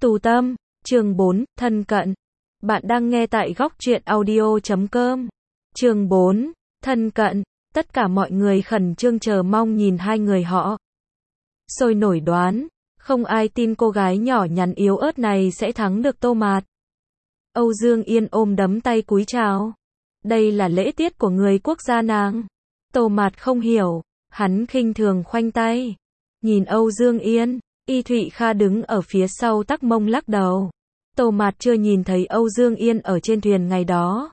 Tu Tâm, chương 4, thân cận. Bạn đang nghe tại góc truyện audio.com. Chương 4, thân cận. Tất cả mọi người khẩn trương chờ mong nhìn hai người họ. Sôi nổi đoán, không ai tin cô gái nhỏ nhắn yếu ớt này sẽ thắng được Tô Mạt. Âu Dương Yên ôm đấm tay cúi chào. Đây là lễ tiết của người quốc gia nàng. Tô Mạt không hiểu, hắn khinh thường khoanh tay. Nhìn Âu Dương Yên, Y Thụy Kha đứng ở phía sau Tắc Mông lắc đầu. Tô Mạt chưa nhìn thấy Âu Dương Yên ở trên thuyền ngày đó.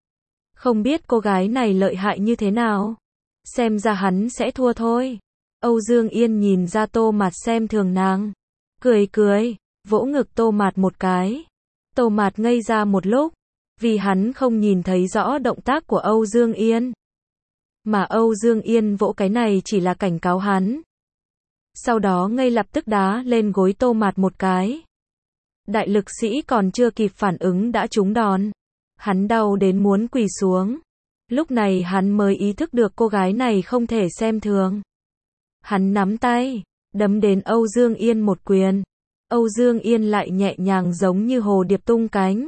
Không biết cô gái này lợi hại như thế nào. Xem ra hắn sẽ thua thôi. Âu Dương Yên nhìn ra Tô Mạt xem thường nàng. Cười cười, vỗ ngực Tô Mạt một cái. Tô Mạt ngây ra một lúc, vì hắn không nhìn thấy rõ động tác của Âu Dương Yên. Mà Âu Dương Yên vỗ cái này chỉ là cảnh cáo hắn. Sau đó ngay lập tức đá lên gối Tô Mạt một cái. Đại lực sĩ còn chưa kịp phản ứng đã trúng đòn. Hắn đau đến muốn quỳ xuống. Lúc này hắn mới ý thức được cô gái này không thể xem thường. Hắn nắm tay, đấm đến Âu Dương Yên một quyền. Âu Dương Yên lại nhẹ nhàng giống như hồ điệp tung cánh.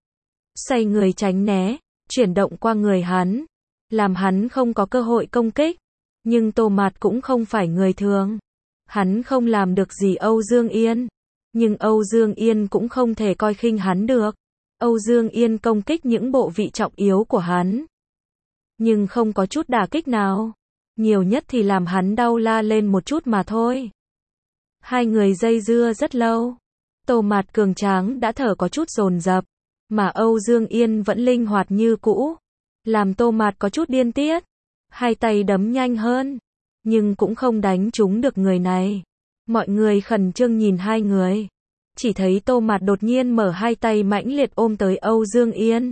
Xoay người tránh né, chuyển động qua người hắn, làm hắn không có cơ hội công kích. Nhưng Tô Mạt cũng không phải người thường. Hắn không làm được gì Âu Dương Yên. Nhưng Âu Dương Yên cũng không thể coi khinh hắn được. Âu Dương Yên công kích những bộ vị trọng yếu của hắn. Nhưng không có chút đả kích nào. Nhiều nhất thì làm hắn đau la lên một chút mà thôi. Hai người dây dưa rất lâu. Tô Mạt cường tráng đã thở có chút dồn dập. Mà Âu Dương Yên vẫn linh hoạt như cũ. Làm Tô Mạt có chút điên tiết. Hai tay đấm nhanh hơn. Nhưng cũng không đánh trúng được người này. Mọi người khẩn trương nhìn hai người. Chỉ thấy Tô Mạt đột nhiên mở hai tay mãnh liệt ôm tới Âu Dương Yên.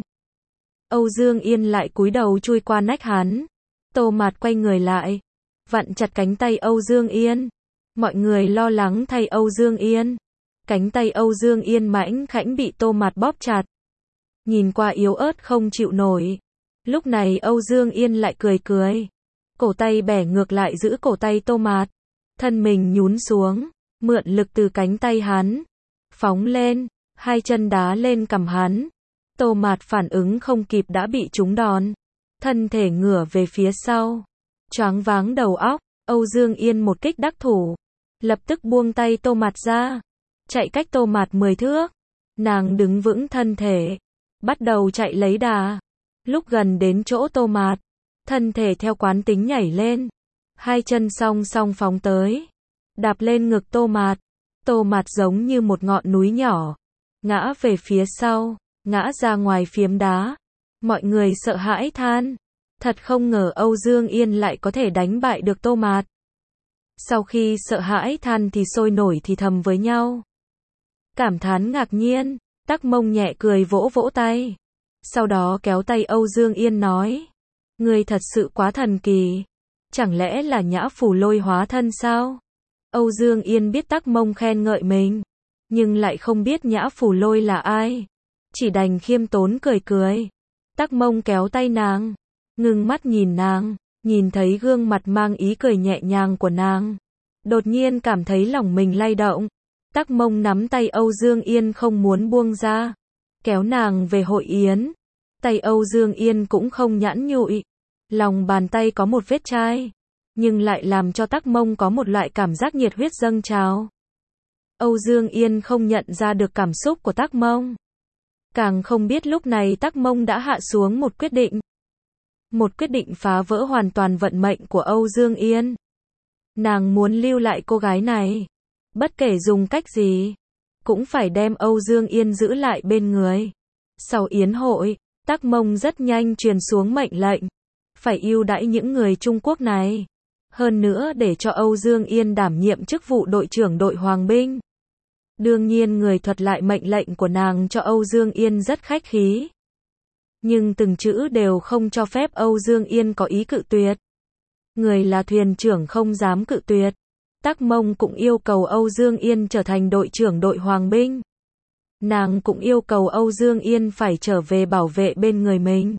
Âu Dương Yên lại cúi đầu chui qua nách hắn. Tô Mạt quay người lại, vặn chặt cánh tay Âu Dương Yên. Mọi người lo lắng thay Âu Dương Yên. Cánh tay Âu Dương Yên mãnh khảnh bị Tô Mạt bóp chặt. Nhìn qua yếu ớt không chịu nổi. Lúc này Âu Dương Yên lại cười cười. Cổ tay bẻ ngược lại giữ cổ tay Tô Mạt. Thân mình nhún xuống, mượn lực từ cánh tay hắn. Phóng lên, hai chân đá lên cằm hắn. Tô Mạt phản ứng không kịp đã bị trúng đòn. Thân thể ngửa về phía sau. Choáng váng đầu óc, Âu Dương Yên một kích đắc thủ. Lập tức buông tay Tô Mạt ra. Chạy cách Tô Mạt 10 thước. Nàng đứng vững thân thể. Bắt đầu chạy lấy đà. Lúc gần đến chỗ Tô Mạt, thân thể theo quán tính nhảy lên. Hai chân song song phóng tới. Đạp lên ngực Tô Mạt. Tô Mạt giống như một ngọn núi nhỏ. Ngã về phía sau. Ngã ra ngoài phiếm đá. Mọi người sợ hãi than. Thật không ngờ Âu Dương Yên lại có thể đánh bại được Tô Mạt. Sau khi sợ hãi than thì sôi nổi thì thầm với nhau. Cảm thán ngạc nhiên. Tắc Mông nhẹ cười vỗ vỗ tay. Sau đó kéo tay Âu Dương Yên nói. Ngươi thật sự quá thần kỳ. Chẳng lẽ là Nhã Phủ Lôi hóa thân sao? Âu Dương Yên biết Tắc Mông khen ngợi mình. Nhưng lại không biết Nhã Phủ Lôi là ai. Chỉ đành khiêm tốn cười cười. Tắc Mông kéo tay nàng. Ngưng mắt nhìn nàng. Nhìn thấy gương mặt mang ý cười nhẹ nhàng của nàng. Đột nhiên cảm thấy lòng mình lay động. Tắc Mông nắm tay Âu Dương Yên không muốn buông ra. Kéo nàng về hội yến. Tay Âu Dương Yên cũng không nhẵn nhụi. Lòng bàn tay có một vết chai. Nhưng lại làm cho Tắc Mông có một loại cảm giác nhiệt huyết dâng trào. Âu Dương Yên không nhận ra được cảm xúc của Tắc Mông. Càng không biết lúc này Tắc Mông đã hạ xuống một quyết định. Một quyết định phá vỡ hoàn toàn vận mệnh của Âu Dương Yên. Nàng muốn lưu lại cô gái này. Bất kể dùng cách gì. Cũng phải đem Âu Dương Yên giữ lại bên người. Sau yến hội, Tắc Mông rất nhanh truyền xuống mệnh lệnh. Phải ưu đãi những người Trung Quốc này. Hơn nữa để cho Âu Dương Yên đảm nhiệm chức vụ đội trưởng đội Hoàng binh. Đương nhiên người thuật lại mệnh lệnh của nàng cho Âu Dương Yên rất khách khí. Nhưng từng chữ đều không cho phép Âu Dương Yên có ý cự tuyệt. Người là thuyền trưởng không dám cự tuyệt. Tắc Mông cũng yêu cầu Âu Dương Yên trở thành đội trưởng đội Hoàng binh. Nàng cũng yêu cầu Âu Dương Yên phải trở về bảo vệ bên người mình.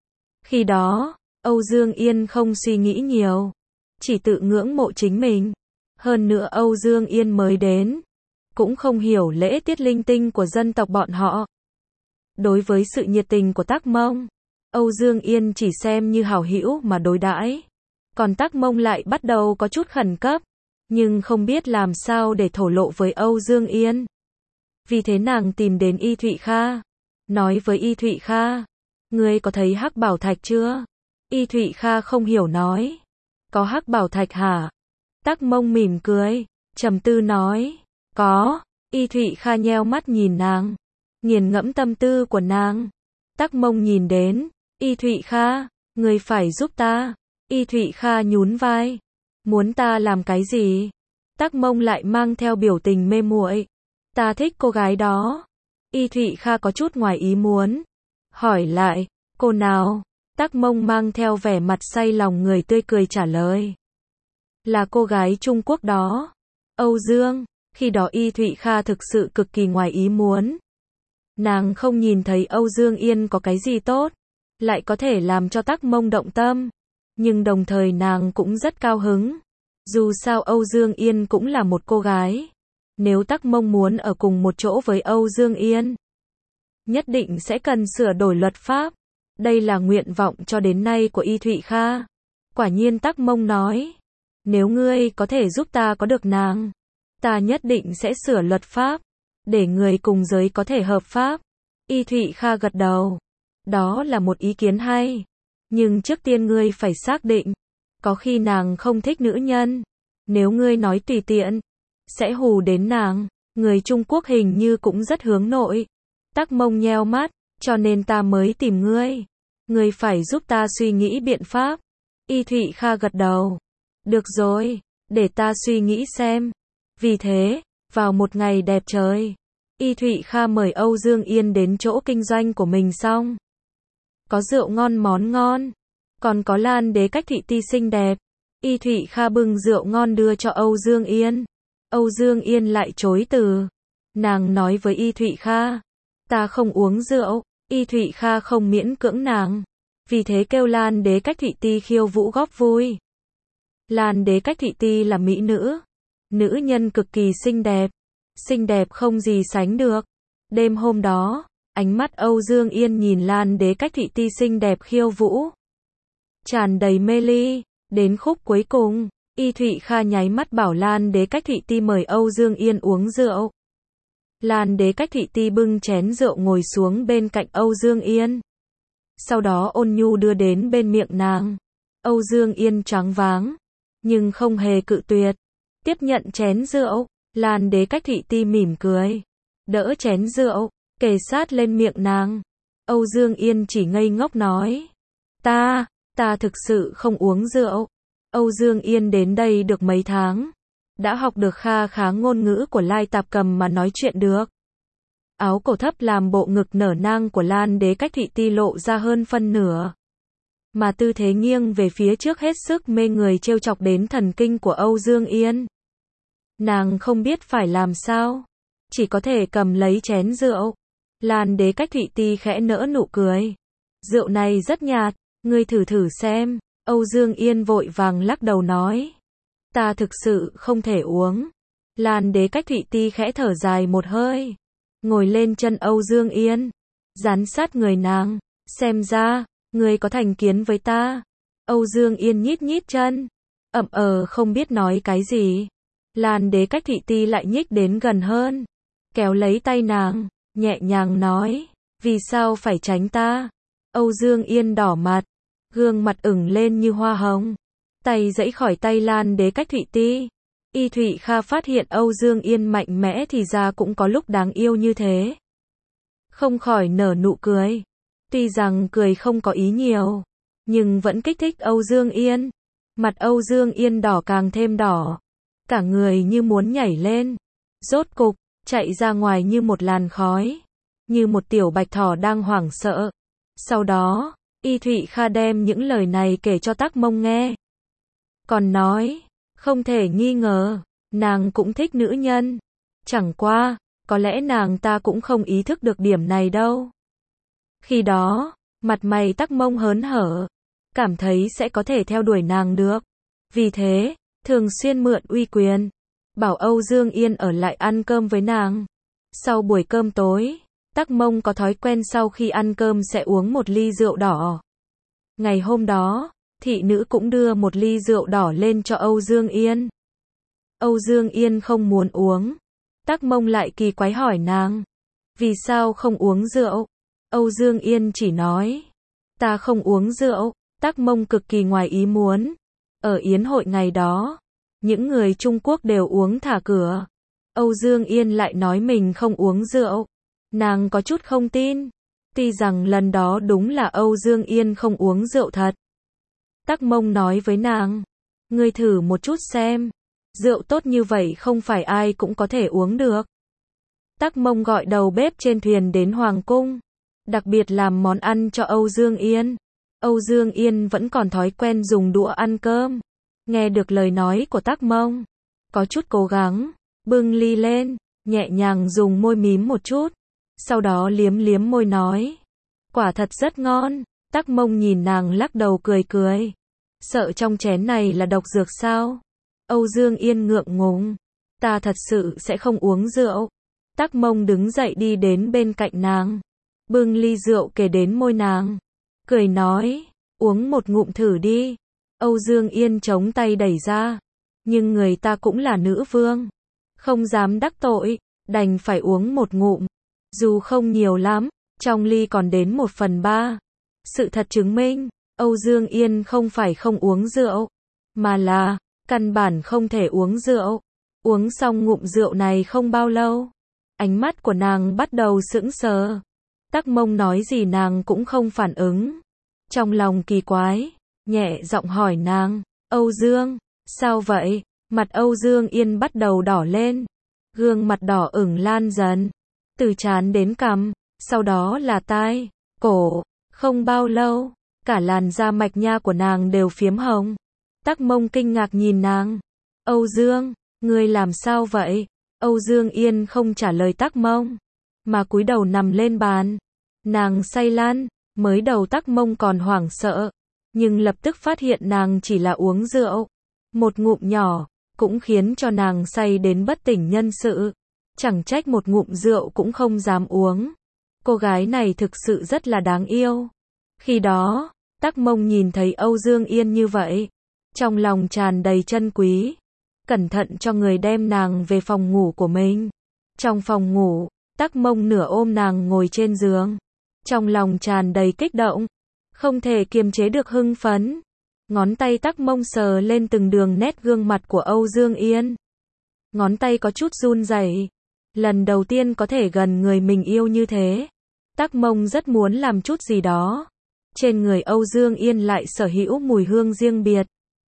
Khi đó, Âu Dương Yên không suy nghĩ nhiều. Chỉ tự ngưỡng mộ chính mình. Hơn nữa Âu Dương Yên mới đến. cũng không hiểu lễ tiết linh tinh của dân tộc bọn họ. Đối với sự nhiệt tình của Tắc Mông, Âu Dương Yên chỉ xem như hảo hữu mà đối đãi. Còn Tắc Mông lại bắt đầu có chút khẩn cấp, nhưng không biết làm sao để thổ lộ với Âu Dương Yên. Vì thế nàng tìm đến Y Thụy Kha, nói với Y Thụy Kha, ngươi có thấy hắc bảo thạch chưa? Y Thụy Kha không hiểu nói, có hắc bảo thạch hả? Tắc Mông mỉm cười, trầm tư nói, có. Y Thụy Kha nheo mắt nhìn nàng, nghiền ngẫm tâm tư của nàng. Tắc Mông nhìn đến, Y Thụy Kha, ngươi phải giúp ta. Y Thụy Kha nhún vai, muốn ta làm cái gì? Tắc Mông lại mang theo biểu tình mê muội, ta thích cô gái đó. Y Thụy Kha có chút ngoài ý muốn, hỏi lại, cô nào? Tắc Mông mang theo vẻ mặt say lòng người tươi cười trả lời, là cô gái Trung Quốc đó. Âu Dương. Khi đó Y Thụy Kha thực sự cực kỳ ngoài ý muốn. Nàng không nhìn thấy Âu Dương Yên có cái gì tốt, lại có thể làm cho Tắc Mông động tâm. Nhưng đồng thời nàng cũng rất cao hứng. Dù sao Âu Dương Yên cũng là một cô gái. Nếu Tắc Mông muốn ở cùng một chỗ với Âu Dương Yên, nhất định sẽ cần sửa đổi luật pháp. Đây là nguyện vọng cho đến nay của Y Thụy Kha. Quả nhiên Tắc Mông nói, nếu ngươi có thể giúp ta có được nàng, ta nhất định sẽ sửa luật pháp, để người cùng giới có thể hợp pháp. Y Thụy Kha gật đầu. Đó là một ý kiến hay. Nhưng trước tiên ngươi phải xác định, có khi nàng không thích nữ nhân. Nếu ngươi nói tùy tiện, sẽ hù đến nàng. Người Trung Quốc hình như cũng rất hướng nội. Tắc Mông nheo mắt, cho nên ta mới tìm ngươi. Ngươi phải giúp ta suy nghĩ biện pháp. Y Thụy Kha gật đầu. Được rồi, để ta suy nghĩ xem. Vì thế, vào một ngày đẹp trời, Y Thụy Kha mời Âu Dương Yên đến chỗ kinh doanh của mình xong. Có rượu ngon món ngon, còn có Lan Đế Cách Thị Ti xinh đẹp. Y Thụy Kha bưng rượu ngon đưa cho Âu Dương Yên. Âu Dương Yên lại chối từ. Nàng nói với Y Thụy Kha, ta không uống rượu. Y Thụy Kha không miễn cưỡng nàng, vì thế kêu Lan Đế Cách Thị Ti khiêu vũ góp vui. Lan Đế Cách Thị Ti là mỹ nữ, nữ nhân cực kỳ xinh đẹp không gì sánh được. Đêm hôm đó, ánh mắt Âu Dương Yên nhìn Lan Đế Cách Thị Ti xinh đẹp khiêu vũ, tràn đầy mê ly. Đến khúc cuối cùng, Y Thụy Kha nháy mắt bảo Lan Đế Cách Thị Ti mời Âu Dương Yên uống rượu. Lan Đế Cách Thị Ti bưng chén rượu ngồi xuống bên cạnh Âu Dương Yên. Sau đó ôn nhu đưa đến bên miệng nàng. Âu Dương Yên choáng váng, nhưng không hề cự tuyệt. Tiếp nhận chén rượu, Lan Đế Cách Thị Ti mỉm cười, đỡ chén rượu, kề sát lên miệng nàng. Âu Dương Yên chỉ ngây ngốc nói, ta thực sự không uống rượu. Âu Dương Yên đến đây được mấy tháng, đã học được kha khá ngôn ngữ của Lai Tạp Cầm mà nói chuyện được. Áo cổ thấp làm bộ ngực nở nang của Lan Đế Cách Thị Ti lộ ra hơn phân nửa, mà tư thế nghiêng về phía trước hết sức mê người trêu chọc đến thần kinh của Âu Dương Yên. Nàng không biết phải làm sao, chỉ có thể cầm lấy chén rượu. Lan Đế Cách Thị Ti khẽ nở nụ cười, rượu này rất nhạt, ngươi thử xem. Âu Dương Yên vội vàng lắc đầu nói, ta thực sự không thể uống. Lan Đế Cách Thị Ti khẽ thở dài một hơi, ngồi lên chân Âu Dương Yên, dán sát người nàng, xem ra, ngươi có thành kiến với ta. Âu Dương Yên nhít nhít chân, không biết nói cái gì. Lan Đế Cách Thị Ti lại nhích đến gần hơn, kéo lấy tay nàng, nhẹ nhàng nói, vì sao phải tránh ta? Âu Dương Yên đỏ mặt, gương mặt ửng lên như hoa hồng, tay giãy khỏi tay Lan Đế Cách Thị Ti. Y Thụy Kha phát hiện Âu Dương Yên mạnh mẽ thì ra cũng có lúc đáng yêu như thế, không khỏi nở nụ cười. Tuy rằng cười không có ý nhiều, nhưng vẫn kích thích Âu Dương Yên. Mặt Âu Dương Yên đỏ càng thêm đỏ, cả người như muốn nhảy lên, rốt cục chạy ra ngoài như một làn khói, như một tiểu bạch thỏ đang hoảng sợ. Sau đó, Y Thụy Kha đem những lời này kể cho Tắc Mông nghe, còn nói, không thể nghi ngờ, nàng cũng thích nữ nhân. Chẳng qua, có lẽ nàng ta cũng không ý thức được điểm này đâu. Khi đó, mặt mày Tắc Mông hớn hở, cảm thấy sẽ có thể theo đuổi nàng được. Vì thế, thường xuyên mượn uy quyền, bảo Âu Dương Yên ở lại ăn cơm với nàng. Sau buổi cơm tối, Tắc Mông có thói quen sau khi ăn cơm sẽ uống một ly rượu đỏ. Ngày hôm đó, thị nữ cũng đưa một ly rượu đỏ lên cho Âu Dương Yên. Âu Dương Yên không muốn uống. Tắc Mông lại kỳ quái hỏi nàng, vì sao không uống rượu? Âu Dương Yên chỉ nói, ta không uống rượu. Tắc Mông cực kỳ ngoài ý muốn. Ở yến hội ngày đó, những người Trung Quốc đều uống thả cửa. Âu Dương Yên lại nói mình không uống rượu. Nàng có chút không tin. Tuy rằng lần đó đúng là Âu Dương Yên không uống rượu thật. Tắc Mông nói với nàng, ngươi thử một chút xem. Rượu tốt như vậy không phải ai cũng có thể uống được. Tắc Mông gọi đầu bếp trên thuyền đến Hoàng Cung, đặc biệt làm món ăn cho Âu Dương Yên. Âu Dương Yên vẫn còn thói quen dùng đũa ăn cơm. Nghe được lời nói của Tắc Mông, có chút cố gắng, bưng ly lên, nhẹ nhàng dùng môi mím một chút, sau đó liếm liếm môi nói, quả thật rất ngon. Tắc Mông nhìn nàng lắc đầu cười cười, sợ trong chén này là độc dược sao? Âu Dương Yên ngượng ngùng, ta thật sự sẽ không uống rượu. Tắc Mông đứng dậy đi đến bên cạnh nàng, bưng ly rượu kề đến môi nàng, cười nói, uống một ngụm thử đi. Âu Dương Yên chống tay đẩy ra, nhưng người ta cũng là nữ vương, không dám đắc tội, đành phải uống một ngụm, dù không nhiều lắm, trong ly còn đến 1/3. Sự thật chứng minh, Âu Dương Yên không phải không uống rượu, mà là, căn bản không thể uống rượu. Uống xong ngụm rượu này không bao lâu, ánh mắt của nàng bắt đầu sững sờ. Tắc Mông nói gì nàng cũng không phản ứng. Trong lòng kỳ quái, nhẹ giọng hỏi nàng, Âu Dương, sao vậy? Mặt Âu Dương Yên bắt đầu đỏ lên, gương mặt đỏ ửng lan dần, từ trán đến cằm, sau đó là tai, cổ. Không bao lâu, cả làn da mạch nha của nàng đều phiếm hồng. Tắc Mông kinh ngạc nhìn nàng, Âu Dương, ngươi làm sao vậy? Âu Dương Yên không trả lời Tắc Mông, mà cúi đầu nằm lên bàn. Nàng say lăn, mới đầu Tắc Mông còn hoảng sợ, nhưng lập tức phát hiện nàng chỉ là uống rượu. Một ngụm nhỏ, cũng khiến cho nàng say đến bất tỉnh nhân sự. Chẳng trách một ngụm rượu cũng không dám uống. Cô gái này thực sự rất là đáng yêu. Khi đó, Tắc Mông nhìn thấy Âu Dương Yên như vậy, trong lòng tràn đầy trân quý, cẩn thận cho người đem nàng về phòng ngủ của mình. Trong phòng ngủ, Tắc Mông nửa ôm nàng ngồi trên giường, trong lòng tràn đầy kích động, không thể kiềm chế được hưng phấn. Ngón tay Tắc Mông sờ lên từng đường nét gương mặt của Âu Dương Yên. Ngón tay có chút run rẩy. Lần đầu tiên có thể gần người mình yêu như thế. Tắc Mông rất muốn làm chút gì đó. Trên người Âu Dương Yên lại sở hữu mùi hương riêng biệt,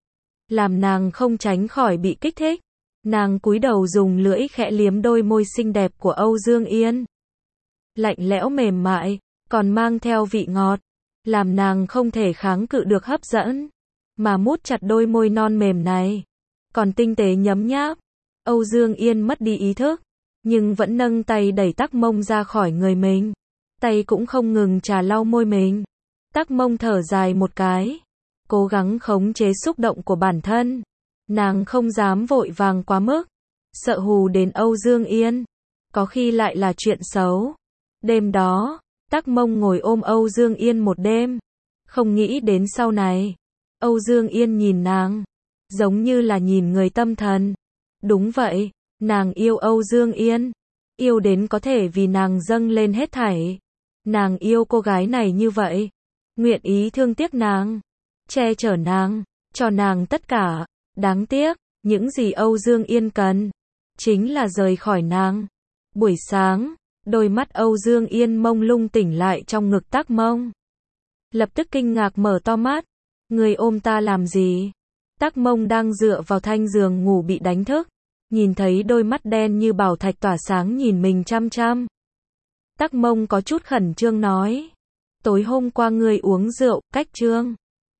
làm nàng không tránh khỏi bị kích thích. Nàng cúi đầu dùng lưỡi khẽ liếm đôi môi xinh đẹp của Âu Dương Yên. Lạnh lẽo mềm mại, còn mang theo vị ngọt, làm nàng không thể kháng cự được hấp dẫn, mà mút chặt đôi môi non mềm này, còn tinh tế nhấm nháp. Âu Dương Yên mất đi ý thức, nhưng vẫn nâng tay đẩy Tắc Mông ra khỏi người mình, tay cũng không ngừng chà lau môi mình. Tắc Mông thở dài một cái, cố gắng khống chế xúc động của bản thân. Nàng không dám vội vàng quá mức, sợ hù đến Âu Dương Yên, có khi lại là chuyện xấu. Đêm đó, Tắc Mông ngồi ôm Âu Dương Yên một đêm, không nghĩ đến sau này. Âu Dương Yên nhìn nàng, giống như là nhìn người tâm thần. Đúng vậy, nàng yêu Âu Dương Yên, yêu đến có thể vì nàng dâng lên hết thảy. Nàng yêu cô gái này như vậy, nguyện ý thương tiếc nàng, che chở nàng, cho nàng tất cả. Đáng tiếc, những gì Âu Dương Yên cần, chính là rời khỏi nàng. Buổi sáng, đôi mắt Âu Dương Yên mông lung tỉnh lại trong ngực Tắc Mông. Lập tức kinh ngạc mở to mắt, người ôm ta làm gì? Tắc Mông đang dựa vào thanh giường ngủ bị đánh thức, nhìn thấy đôi mắt đen như bảo thạch tỏa sáng nhìn mình chăm chăm. Tắc Mông có chút khẩn trương nói, tối hôm qua ngươi uống rượu, cách trương.